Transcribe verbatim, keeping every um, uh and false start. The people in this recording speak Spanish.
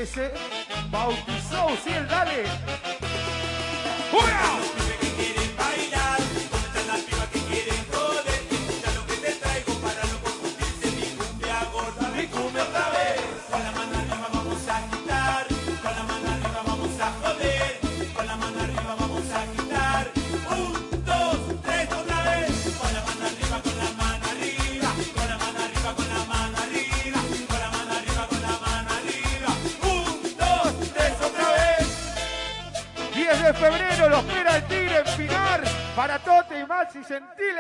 que se bautizó, ¿sí? El dale. ¡Hurra! diez de febrero lo espera el Tigre en Pinar para Tote y Maxi Gentile.